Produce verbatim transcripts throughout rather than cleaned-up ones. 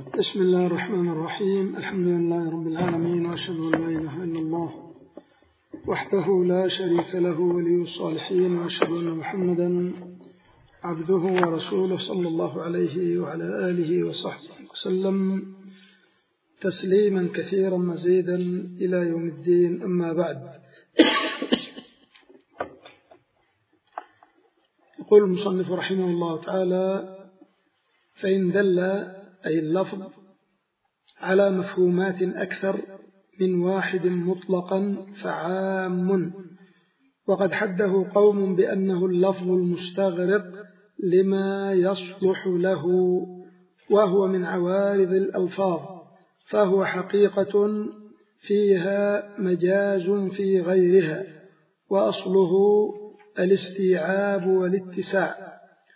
بسم الله الرحمن الرحيم. الحمد لله رب العالمين، وأشهد أن لا إله إلا الله وحده لا شريك له ولي الصالحين، وأشهد أن محمدا عبده ورسوله صلى الله عليه وعلى آله وصحبه وسلم تسليما كثيرا مزيدا إلى يوم الدين. أما بعد، يقول المصنف رحمه الله تعالى: فإن دل أي اللفظ على مفهومات أكثر من واحد مطلقا فعام، وقد حده قوم بأنه اللفظ المستغرق لما يصلح له، وهو من عوارض الألفاظ، فهو حقيقة فيها مجاز في غيرها، وأصله الاستيعاب والاتساع.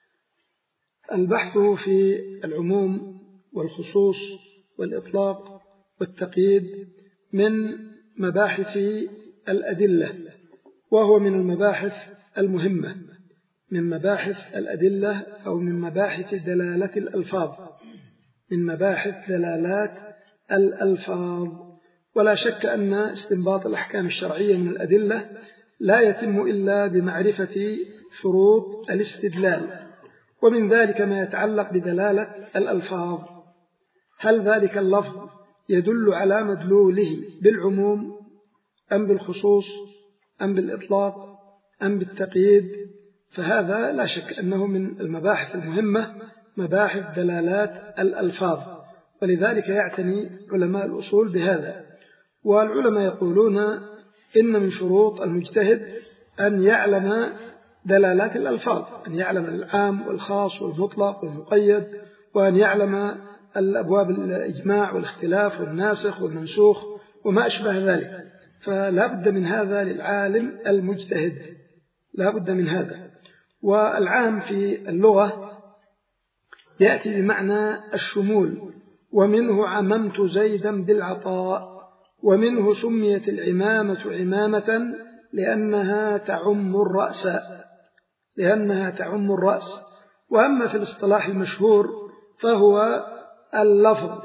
البحث في العموم والخصوص والإطلاق والتقييد من مباحث الأدلة، وهو من المباحث المهمة، من مباحث الأدلة أو من مباحث دلالة الألفاظ، من مباحث دلالات الألفاظ. ولا شك أن استنباط الأحكام الشرعية من الأدلة لا يتم إلا بمعرفة شروط الاستدلال، ومن ذلك ما يتعلق بدلالة الألفاظ. هل ذلك اللفظ يدل على مدلوله بالعموم أم بالخصوص أم بالإطلاق أم بالتقييد؟ فهذا لا شك أنه من المباحث المهمة، مباحث دلالات الألفاظ، ولذلك يعتني علماء الأصول بهذا. والعلماء يقولون إن من شروط المجتهد أن يعلم دلالات الألفاظ، أن يعلم العام والخاص والمطلق والمقيد، وأن يعلم الأبواب الإجماع والاختلاف والناسخ والمنسوخ وما أشبه ذلك. فلا بد من هذا للعالم المجتهد، لا بد من هذا. والعام في اللغة يأتي بمعنى الشمول، ومنه عممت زيدا بالعطاء، ومنه سميت العمامة عمامة لأنها تعم الرأس، لأنها تعم الرأس. وأما في الاصطلاح المشهور فهو اللفظ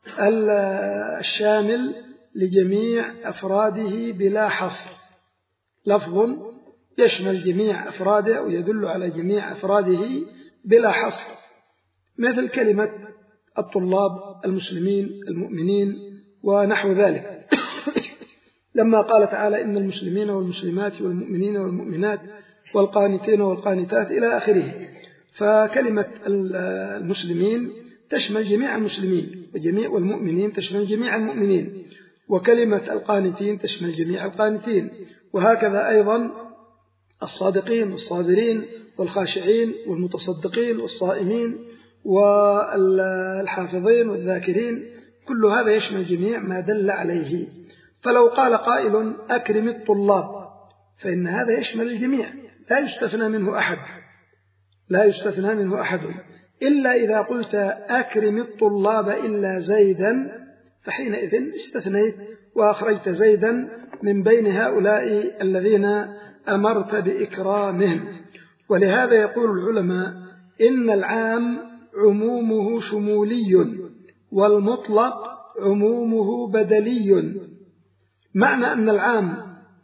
الشامل لجميع أفراده بلا حصر، لفظ يشمل جميع أفراده أو يدل على جميع أفراده بلا حصر، مثل كلمة الطلاب، المسلمين، المؤمنين ونحو ذلك. لما قال تعالى: إن المسلمين والمسلمات والمؤمنين والمؤمنات والقانتين والقانتات إلى آخره. فكلمة المسلمين تشمل جميع المسلمين، وجميع والمؤمنين تشمل جميع المؤمنين، وكلمة القانتين تشمل جميع القانتين، وهكذا أيضا الصادقين والصابرين والخاشعين والمتصدقين والصائمين والحافظين والذاكرين، كل هذا يشمل جميع ما دل عليه. فلو قال قائل: أكرم الطلاب، فإن هذا يشمل الجميع، لا يستثنى منه أحد، لا يستثنى منه أحد، إلا إذا قلت أكرم الطلاب إلا زيدا، فحينئذ استثنيت وأخرجت زيدا من بين هؤلاء الذين أمرت بإكرامهم. ولهذا يقول العلماء: إن العام عمومه شمولي، والمطلق عمومه بدلي. معنى أن العام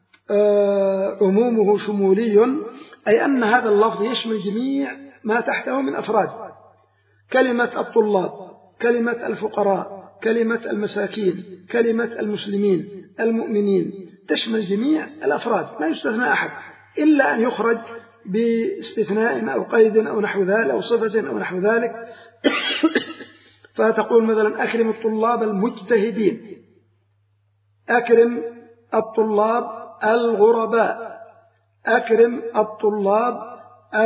عمومه شمولي أي أن هذا اللفظ يشمل جميع ما تحته من أفراد. كلمة الطلاب، كلمة الفقراء، كلمة المساكين، كلمة المسلمين، المؤمنين، تشمل جميع الأفراد، لا يستثنى أحد، إلا أن يخرج باستثناء أو قيد أو نحو ذلك أو صفة أو نحو ذلك. فتقول مثلا: أكرم الطلاب المجتهدين، أكرم الطلاب الغرباء، أكرم الطلاب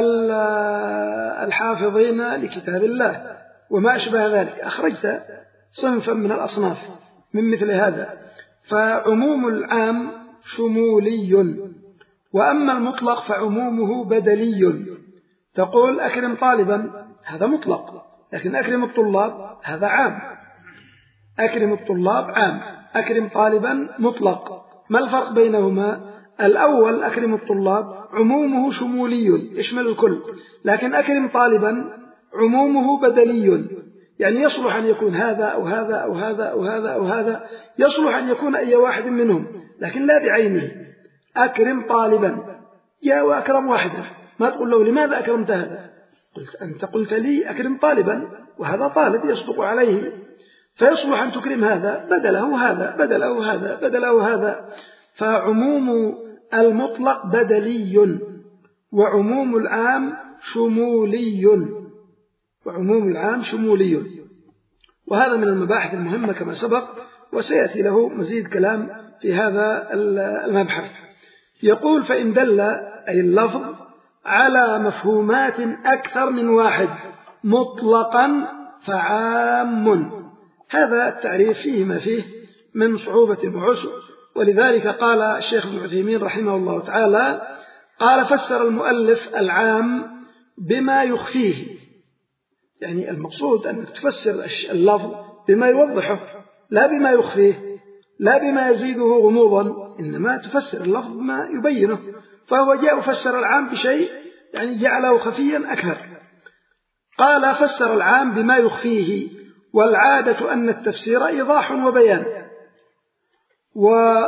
الحافظين لكتاب الله، وما أشبه ذلك. أخرجت صنفا من الأصناف من مثل هذا. فعموم العام شمولي، وأما المطلق فعمومه بدلي. تقول: أكرم طالبا، هذا مطلق، لكن أكرم الطلاب هذا عام. أكرم الطلاب عام، أكرم طالبا مطلق. ما الفرق بينهما؟ الأول أكرم الطلاب عمومه شمولي يشمل الكل، لكن أكرم طالبا عمومه بدلي يعني يصلح أن يكون هذا أو هذا أو هذا أو هذا أو هذا، يصلح أن يكون أي واحد منهم، لكن لا بعينه. أكرم طالبا، يا وأكرم واحدا، ما تقول له لماذا أكرمت هذا؟ قلت أنت قلت لي أكرم طالبا، وهذا طالب يصدق عليه، فيصلح أن تكرم هذا بدله هذا بدله هذا بدله هذا. فعموم المطلق بدلي، وعموم العام شمولي، وعموم العام شمولي. وهذا من المباحث المهمة كما سبق، وسيأتي له مزيد كلام في هذا المبحث. يقول: فإن دل أي اللفظ على مفهومات أكثر من واحد مطلقا فعام. هذا التعريف فيه ما فيه من صعوبة وعسر، ولذلك قال الشيخ ابن عثيمين رحمه الله تعالى: قال: فسر المؤلف العام بما يخفيه. يعني المقصود أنك تفسر اللفظ بما يوضحه، لا بما يخفيه، لا بما يزيده غموضا، إنما تفسر اللفظ بما يبينه. فهو جاء فسر العام بشيء يعني جعله خفيا أكثر. قال: فسر العام بما يخفيه، والعادة أن التفسير إيضاح وبيان، و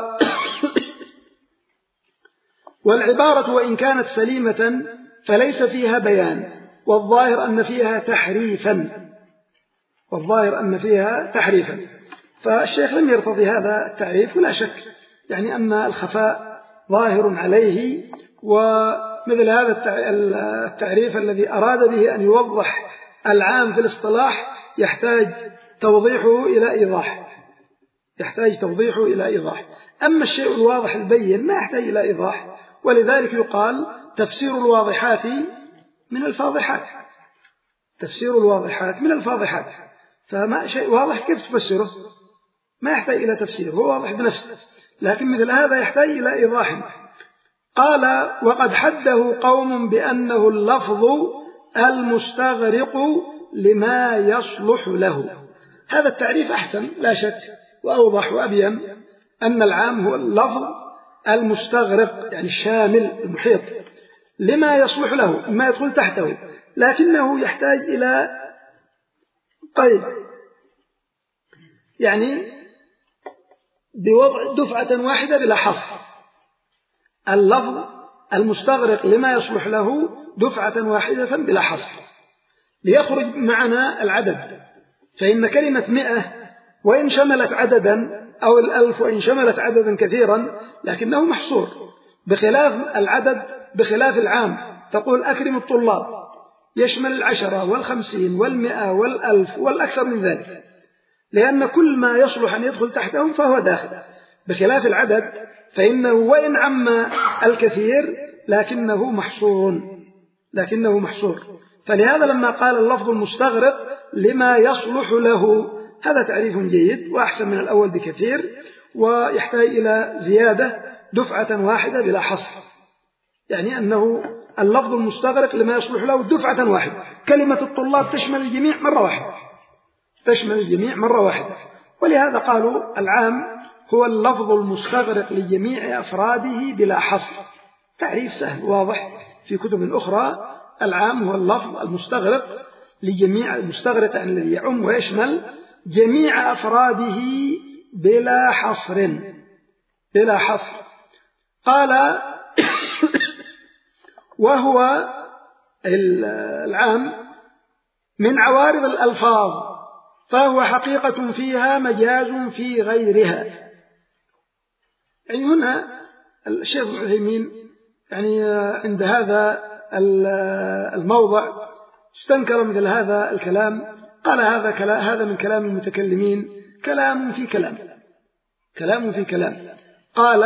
والعبارة وإن كانت سليمة فليس فيها بيان، والظاهر أن فيها تحريفا والظاهر أن فيها تحريفا فالشيخ لم يرتضي هذا التعريف، ولا شك يعني أن الخفاء ظاهر عليه. ومثل هذا التعريف الذي أراد به أن يوضح العام في الاصطلاح يحتاج توضيحه إلى إيضاح يحتاج توضيحه إلى إيضاح أما الشيء الواضح البين ما يحتاج إلى إيضاح. ولذلك يقال: تفسير الواضحات من الفاضحات تفسير الواضحات من الفاضحات فما شيء واضح كيف تفسره؟ ما يحتاج إلى تفسير، هو واضح بنفسه، لكن مثل هذا يحتاج إلى إيضاح. قال: وقد حده قوم بأنه اللفظ المستغرق لما يصلح له. هذا التعريف أحسن لا شك، وأوضح وأبين أن العام هو اللفظ المستغرق، يعني الشامل المحيط، لما يصلح له، ما يدخل تحته، لكنه يحتاج إلى قيد، يعني بوضع دفعة واحدة بلا حصر. اللفظ المستغرق لما يصلح له دفعة واحدة بلا حصر ليخرج معنا العدد. فإن كلمة مئة وإن شملت عددا أو الألف وإن شملت عددا كثيرا لكنه محصور، بخلاف العدد بخلاف العام. تقول: أكرم الطلاب، يشمل العشرة والخمسين والمئة والألف والأكثر من ذلك، لأن كل ما يصلح أن يدخل تحتهم فهو داخل، بخلاف العدد فإنه وإن عم الكثير لكنه محصور لكنه محصور فلهذا لما قال اللفظ المستغرق لما يصلح له، هذا تعريف جيد وأحسن من الأول بكثير، ويحتاج إلى زيادة دفعة واحدة بلا حصر، يعني أنه اللفظ المستغرق لما يصلح له دفعة واحدة. كلمة الطلاب تشمل الجميع مرة واحدة تشمل الجميع مرة واحدة ولهذا قالوا العام هو اللفظ المستغرق لجميع أفراده بلا حصر. تعريف سهل واضح في كتب أخرى. العام هو اللفظ المستغرق لجميع المستغرق يعني الذي يعم ويشمل جميع أفراده بلا حصر بلا حصر قال: وهو العام من عوارض الألفاظ، فهو حقيقة فيها مجاز في غيرها. يعني هنا الشيخ ابن عثيمين يعني عند هذا الموضع استنكر مثل هذا الكلام، قال: هذا كلام هذا من كلام المتكلمين، كلام في كلام كلام في كلام قال: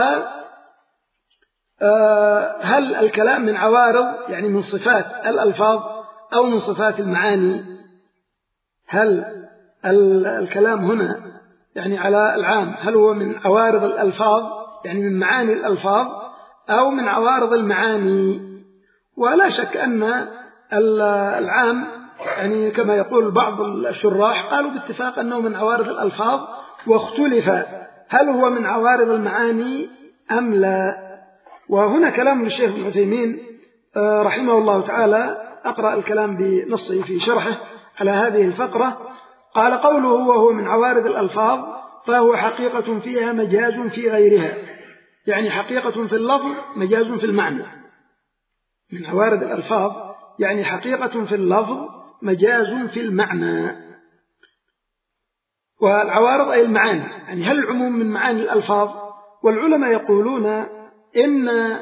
هل الكلام من عوارض يعني من صفات الألفاظ أو من صفات المعاني؟ هل الكلام هنا يعني على العام هل هو من عوارض الألفاظ يعني من معاني الألفاظ أو من عوارض المعاني؟ ولا شك أن العام يعني كما يقول بعض الشراح قالوا باتفاق أنه من عوارض الألفاظ، واختلف هل هو من عوارض المعاني أم لا. وهنا كلام للشيخ ابن عثيمين رحمه الله تعالى، أقرأ الكلام بنصه في شرحه على هذه الفقرة. قال قوله وهو من عوارض الألفاظ فهو حقيقة فيها مجاز في غيرها، يعني حقيقة في اللفظ مجاز في المعنى. من عوارض الألفاظ يعني حقيقة في اللفظ مجاز في المعنى. والعوارض أي المعاني، يعني هل العموم من معاني الألفاظ؟ والعلماء يقولون إن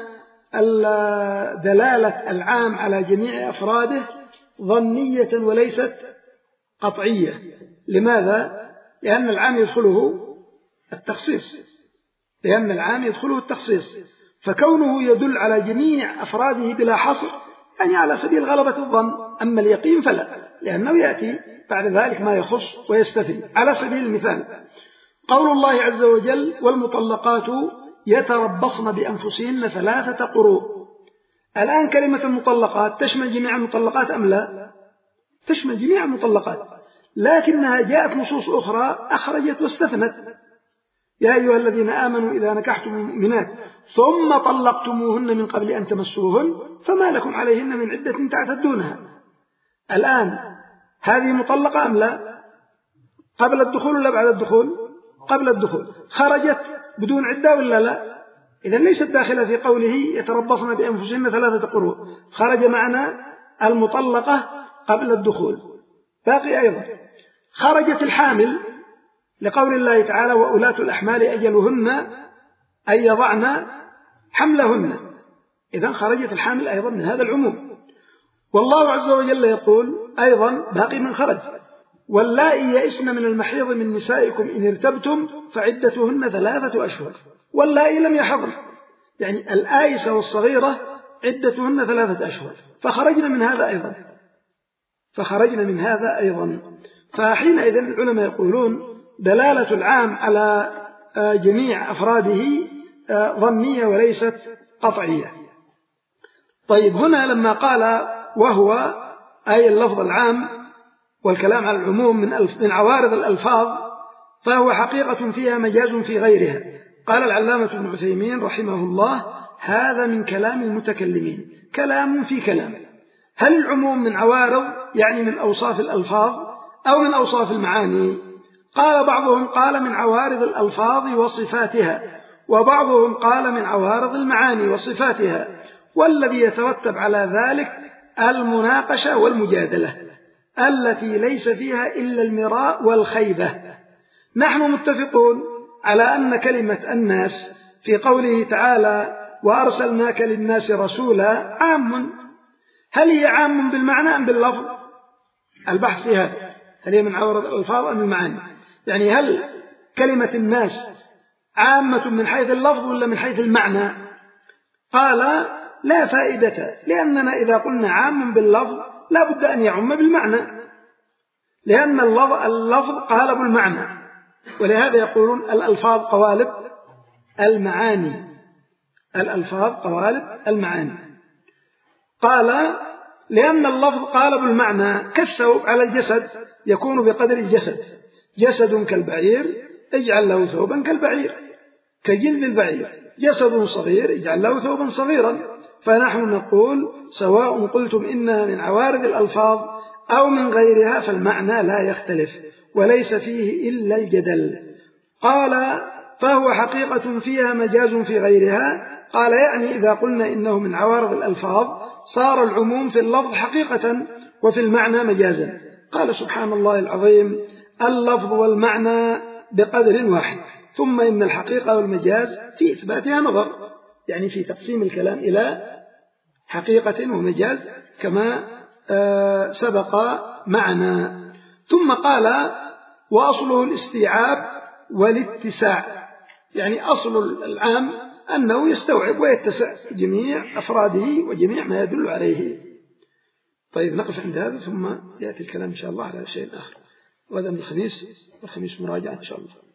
دلالة العام على جميع أفراده ظنية وليست قطعية. لماذا؟ لأن العام يدخله التخصيص لأن العام يدخله التخصيص فكونه يدل على جميع أفراده بلا حصر يعني على سبيل غلبة الظن. أما اليقين فلا، لأنه يأتي بعد ذلك ما يخص ويستثني. على سبيل المثال قول الله عز وجل والمطلقات يتربصن بأنفسهن ثلاثة قروء. الآن كلمة المطلقات تشمل جميع المطلقات أم لا؟ تشمل جميع المطلقات، لكنها جاءت نصوص أخرى أخرجت واستثنت. يا أيها الذين آمنوا إذا نكحتم المؤمنات ثم طلقتموهن من قبل أن تمسوهن فما لكم عليهن من عدة تعتدونها. الآن هذه مطلقة أم لا؟ قبل الدخول ولا بعد الدخول؟ قبل الدخول. خرجت بدون عدة ولا لا؟ إذن ليست داخلة في قوله يتربصن بأنفسهن ثلاثة قروء. خرج معنا المطلقة قبل الدخول. باقي أيضا خرجت الحامل لقول الله تعالى وأولاة الأحمال أجلهن أن يضعن حملهن. إذن خرجت الحامل أيضا من هذا العموم. والله عز وجل يقول أيضا باقي من خرج واللائي يئسن من المحيض من نسائكم إن ارتبتم فعدتهن ثلاثة أشهر واللائي لم يحضن، يعني الآيسة والصغيرة عدتهن ثلاثة أشهر. فخرجنا من هذا أيضا فخرجنا من هذا أيضا فحينئذ العلماء يقولون دلالة العام على جميع أفراده ظنية وليست قطعية. طيب هنا لما قال وهو أي اللفظ العام والكلام على العموم من عوارض الألفاظ فهو حقيقة فيها مجاز في غيرها. قال العلامة ابن عثيمين رحمه الله هذا من كلام المتكلمين، كلام في كلام. هل العموم من عوارض يعني من أوصاف الألفاظ أو من أوصاف المعاني؟ قال بعضهم قال من عوارض الألفاظ وصفاتها، وبعضهم قال من عوارض المعاني وصفاتها، والذي يترتب على ذلك المناقشة والمجادلة التي ليس فيها إلا المراء والخيبة. نحن متفقون على أن كلمة الناس في قوله تعالى وأرسلناك للناس رسولا عام. هل هي عام بالمعنى أم باللفظ؟ البحث في هذا، هل هي من عوارض الألفاظ أم المعاني؟ يعني هل كلمة الناس عامة من حيث اللفظ ولا من حيث المعنى؟ قال لا فائدة، لأننا إذا قلنا عام باللفظ لا بد أن يعم بالمعنى، لأن اللفظ قالب المعنى، ولهذا يقولون الألفاظ قوالب المعاني. الألفاظ قوالب المعاني. قال لأن اللفظ قالب المعنى كالثوب على الجسد يكون بقدر الجسد، جسد كالبعير اجعل له ثوبا كالبعير، كجلد البعير. جسد صغير اجعل له ثوبا صغيرا. فنحن نقول سواء قلتم إنها من عوارض الألفاظ أو من غيرها فالمعنى لا يختلف وليس فيه إلا الجدل. قال فهو حقيقة فيها مجاز في غيرها. قال يعني إذا قلنا إنه من عوارض الألفاظ صار العموم في اللفظ حقيقة وفي المعنى مجازا. قال سبحان الله العظيم اللفظ والمعنى بقدر واحد. ثم إن الحقيقة والمجاز في إثباتها نظر، يعني في تقسيم الكلام إلى حقيقة ومجاز كما سبق معنا. ثم قال وأصله الاستيعاب والاتساع، يعني أصل العام أنه يستوعب ويتسع جميع أفراده وجميع ما يدل عليه. طيب نقف عند هذا ثم يأتي الكلام إن شاء الله على شيء آخر. غدا الخميس والخميس مراجعة إن شاء الله.